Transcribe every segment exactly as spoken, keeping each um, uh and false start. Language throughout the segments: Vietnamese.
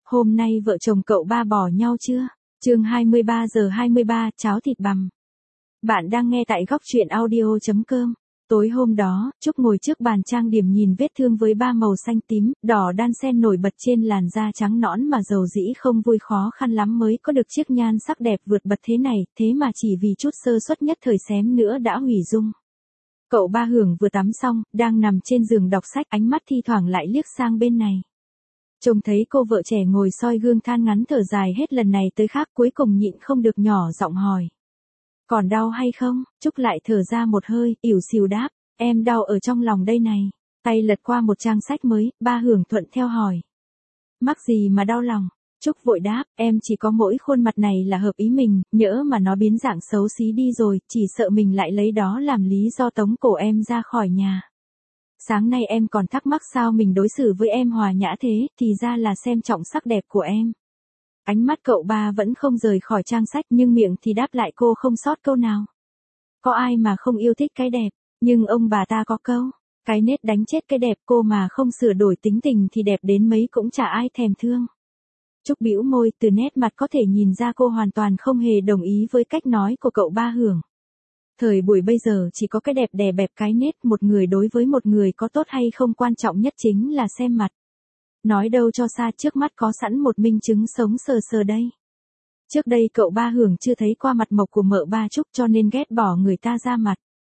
Hôm nay vợ chồng cậu ba bỏ nhau chưa? Chương hai mươi ba giờ hai mươi ba, cháo thịt bằm. Bạn đang nghe tại góc truyện audio chấm com. Tối hôm đó, Trúc ngồi trước bàn trang điểm nhìn vết thương với ba màu xanh tím, đỏ đan xen nổi bật trên làn da trắng nõn mà dầu dĩ không vui khó khăn lắm mới có được chiếc nhan sắc đẹp vượt bật thế này, thế mà chỉ vì chút sơ suất nhất thời xém nữa đã hủy dung. Cậu ba Hưởng vừa tắm xong, đang nằm trên giường đọc sách, ánh mắt thi thoảng lại liếc sang bên này. Trông thấy cô vợ trẻ ngồi soi gương than ngắn thở dài hết lần này tới khác, cuối cùng nhịn không được nhỏ giọng hỏi. Còn đau hay không? Trúc lại thở ra một hơi, ỉu xìu đáp, em đau ở trong lòng đây này. Tay lật qua một trang sách mới, ba Hưởng thuận theo hỏi. Mắc gì mà đau lòng? Trúc vội đáp, em chỉ có mỗi khuôn mặt này là hợp ý mình, nhỡ mà nó biến dạng xấu xí đi rồi, chỉ sợ mình lại lấy đó làm lý do tống cổ em ra khỏi nhà. Sáng nay em còn thắc mắc sao mình đối xử với em hòa nhã thế, thì ra là xem trọng sắc đẹp của em. Ánh mắt cậu ba vẫn không rời khỏi trang sách nhưng miệng thì đáp lại cô không sót câu nào. Có ai mà không yêu thích cái đẹp, nhưng ông bà ta có câu, cái nết đánh chết cái đẹp, cô mà không sửa đổi tính tình thì đẹp đến mấy cũng chả ai thèm thương. Trúc bĩu môi, từ nét mặt có thể nhìn ra cô hoàn toàn không hề đồng ý với cách nói của cậu ba Hưởng. Thời buổi bây giờ chỉ có cái đẹp đè bẹp cái nết, một người đối với một người có tốt hay không quan trọng nhất chính là xem mặt. Nói đâu cho xa, trước mắt có sẵn một minh chứng sống sờ sờ đây. Trước đây cậu ba Hưởng chưa thấy qua mặt mộc của mợ ba Trúc cho nên ghét bỏ người ta ra mặt.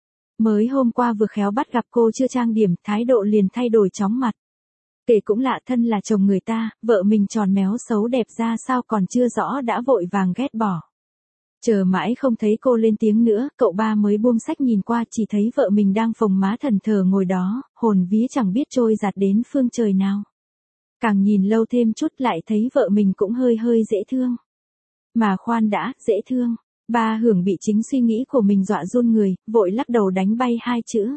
Mới hôm qua vừa khéo bắt gặp cô chưa trang điểm, thái độ liền thay đổi chóng mặt. Kể cũng lạ, thân là chồng người ta, vợ mình tròn méo xấu đẹp ra sao còn chưa rõ đã vội vàng ghét bỏ. Chờ mãi không thấy cô lên tiếng nữa, cậu ba mới buông sách nhìn qua, chỉ thấy vợ mình đang phồng má thần thờ ngồi đó, hồn vía chẳng biết trôi giạt đến phương trời nào. Càng nhìn lâu thêm chút lại thấy vợ mình cũng hơi hơi dễ thương. Mà khoan đã, dễ thương. Ba Hưởng bị chính suy nghĩ của mình dọa run người, vội lắc đầu đánh bay hai chữ.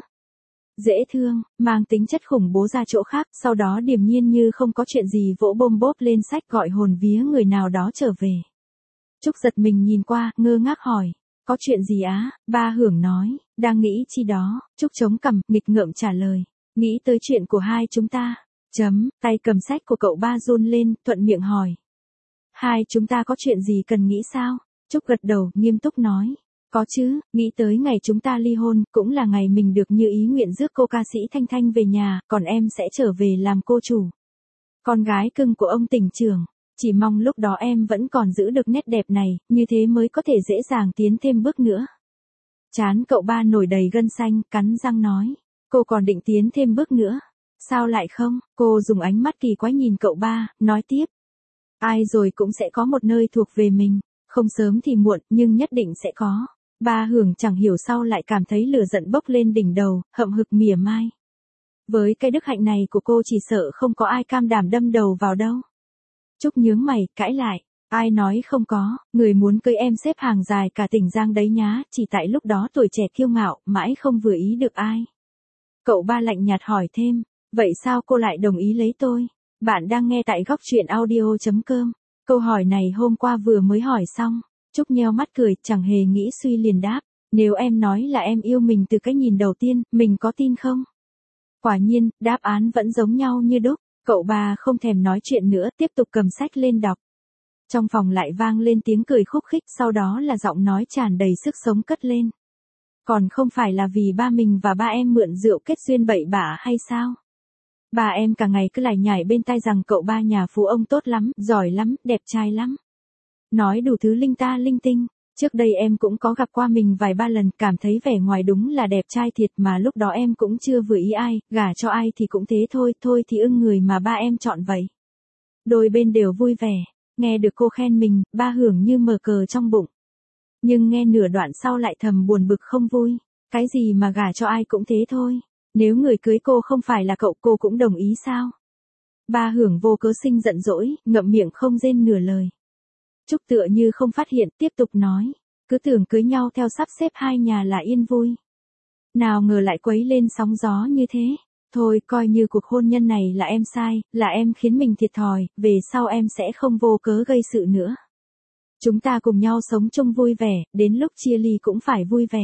Dễ thương, mang tính chất khủng bố ra chỗ khác, sau đó điềm nhiên như không có chuyện gì vỗ bôm bốp lên sách gọi hồn vía người nào đó trở về. Trúc giật mình nhìn qua, ngơ ngác hỏi, có chuyện gì á? Ba Hưởng nói, đang nghĩ chi đó. Trúc chống cằm, nghịch ngợm trả lời, nghĩ tới chuyện của hai chúng ta. Chấm, tay cầm sách của cậu ba run lên, thuận miệng hỏi. Hai chúng ta có chuyện gì cần nghĩ sao? Trúc gật đầu, nghiêm túc nói. Có chứ, nghĩ tới ngày chúng ta ly hôn, cũng là ngày mình được như ý nguyện rước cô ca sĩ Thanh Thanh về nhà, còn em sẽ trở về làm cô chủ. Con gái cưng của ông tỉnh trưởng. Chỉ mong lúc đó em vẫn còn giữ được nét đẹp này, như thế mới có thể dễ dàng tiến thêm bước nữa. Trán cậu ba nổi đầy gân xanh, cắn răng nói. Cô còn định tiến thêm bước nữa. Sao lại không? Cô dùng ánh mắt kỳ quái nhìn cậu ba, nói tiếp. Ai rồi cũng sẽ có một nơi thuộc về mình. Không sớm thì muộn, nhưng nhất định sẽ có. Ba Hưởng chẳng hiểu sao lại cảm thấy lửa giận bốc lên đỉnh đầu, hậm hực mỉa mai. Với cái đức hạnh này của cô chỉ sợ không có ai cam đảm đâm đầu vào đâu. Trúc nhướng mày, cãi lại. Ai nói không có, người muốn cưới em xếp hàng dài cả tỉnh Giang đấy nhá, chỉ tại lúc đó tuổi trẻ kiêu ngạo, mãi không vừa ý được ai. Cậu ba lạnh nhạt hỏi thêm, vậy sao cô lại đồng ý lấy tôi? Bạn đang nghe tại góc truyện audio chấm com. Câu hỏi này hôm qua vừa mới hỏi xong. Trúc nheo mắt cười, chẳng hề nghĩ suy liền đáp. Nếu em nói là em yêu mình từ cái nhìn đầu tiên, mình có tin không? Quả nhiên, đáp án vẫn giống nhau như đúc. Cậu ba không thèm nói chuyện nữa, tiếp tục cầm sách lên đọc. Trong phòng lại vang lên tiếng cười khúc khích, sau đó là giọng nói tràn đầy sức sống cất lên. Còn không phải là vì ba mình và ba em mượn rượu kết duyên bậy bạ hay sao? Ba em cả ngày cứ lải nhải bên tai rằng cậu ba nhà phú ông tốt lắm, giỏi lắm, đẹp trai lắm. Nói đủ thứ linh ta linh tinh. Trước đây em cũng có gặp qua mình vài ba lần, cảm thấy vẻ ngoài đúng là đẹp trai thiệt mà lúc đó em cũng chưa vừa ý ai, gả cho ai thì cũng thế thôi, thôi thì ưng người mà ba em chọn vậy. Đôi bên đều vui vẻ, nghe được cô khen mình, ba Hưởng như mở cờ trong bụng. Nhưng nghe nửa đoạn sau lại thầm buồn bực không vui, cái gì mà gả cho ai cũng thế thôi, nếu người cưới cô không phải là cậu cô cũng đồng ý sao? Ba Hưởng vô cớ sinh giận dỗi, ngậm miệng không rên nửa lời. Trúc tựa như không phát hiện, tiếp tục nói, cứ tưởng cưới nhau theo sắp xếp hai nhà là yên vui. Nào ngờ lại quấy lên sóng gió như thế. Thôi coi như cuộc hôn nhân này là em sai, là em khiến mình thiệt thòi, về sau em sẽ không vô cớ gây sự nữa. Chúng ta cùng nhau sống chung vui vẻ, đến lúc chia ly cũng phải vui vẻ.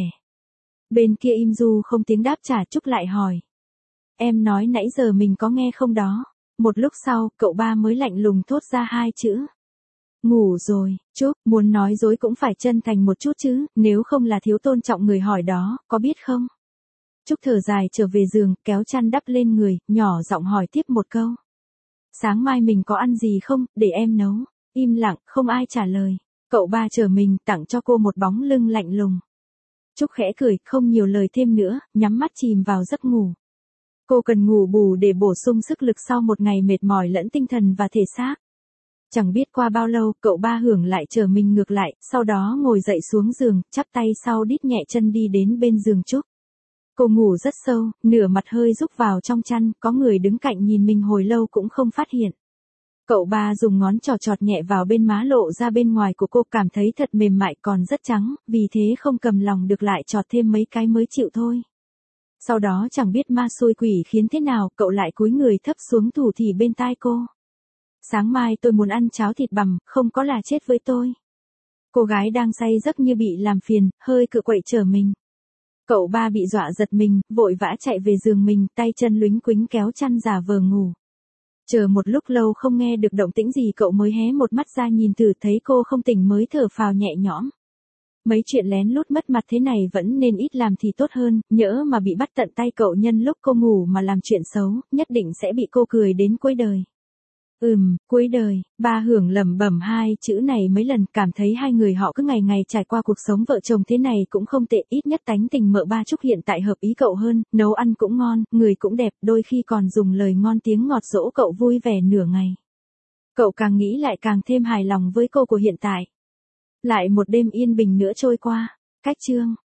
Bên kia im du không tiếng đáp trả. Trúc lại hỏi. Em nói nãy giờ mình có nghe không đó? Một lúc sau, cậu ba mới lạnh lùng thốt ra hai chữ. Ngủ rồi. Trúc, muốn nói dối cũng phải chân thành một chút chứ, nếu không là thiếu tôn trọng người hỏi đó, có biết không? Trúc thở dài trở về giường, kéo chăn đắp lên người, nhỏ giọng hỏi tiếp một câu. Sáng mai mình có ăn gì không, để em nấu. Im lặng, không ai trả lời. Cậu ba trở mình, tặng cho cô một bóng lưng lạnh lùng. Trúc khẽ cười, không nhiều lời thêm nữa, nhắm mắt chìm vào giấc ngủ. Cô cần ngủ bù để bổ sung sức lực sau một ngày mệt mỏi lẫn tinh thần và thể xác. Chẳng biết qua bao lâu, cậu ba hưởng lại trở mình ngược lại, sau đó ngồi dậy xuống giường, chắp tay sau đít nhẹ chân đi đến bên giường Trúc. Cô ngủ rất sâu, nửa mặt hơi rúc vào trong chăn, có người đứng cạnh nhìn mình hồi lâu cũng không phát hiện. Cậu ba dùng ngón trỏ chọt nhẹ vào bên má lộ ra bên ngoài của cô, cảm thấy thật mềm mại còn rất trắng, vì thế không cầm lòng được lại chọt thêm mấy cái mới chịu thôi. Sau đó chẳng biết ma xui quỷ khiến thế nào, cậu lại cúi người thấp xuống thủ thỉ bên tai cô. Sáng mai tôi muốn ăn cháo thịt bằm, không có là chết với tôi. Cô gái đang say giấc như bị làm phiền, hơi cựa quậy trở mình. Cậu ba bị dọa giật mình, vội vã chạy về giường mình, tay chân luính quính kéo chăn giả vờ ngủ. Chờ một lúc lâu không nghe được động tĩnh gì, cậu mới hé một mắt ra nhìn thử, thấy cô không tỉnh mới thở phào nhẹ nhõm. Mấy chuyện lén lút mất mặt thế này vẫn nên ít làm thì tốt hơn, nhỡ mà bị bắt tận tay cậu nhân lúc cô ngủ mà làm chuyện xấu, nhất định sẽ bị cô cười đến cuối đời. Ừm, cuối đời. Ba Hưởng lẩm bẩm hai chữ này mấy lần, cảm thấy hai người họ cứ ngày ngày trải qua cuộc sống vợ chồng thế này cũng không tệ, ít nhất tánh tình mợ ba Trúc hiện tại hợp ý cậu hơn, nấu ăn cũng ngon, người cũng đẹp, đôi khi còn dùng lời ngon tiếng ngọt dỗ cậu vui vẻ nửa ngày. Cậu càng nghĩ lại càng thêm hài lòng với cô của hiện tại. Lại một đêm yên bình nữa trôi qua. Cách chương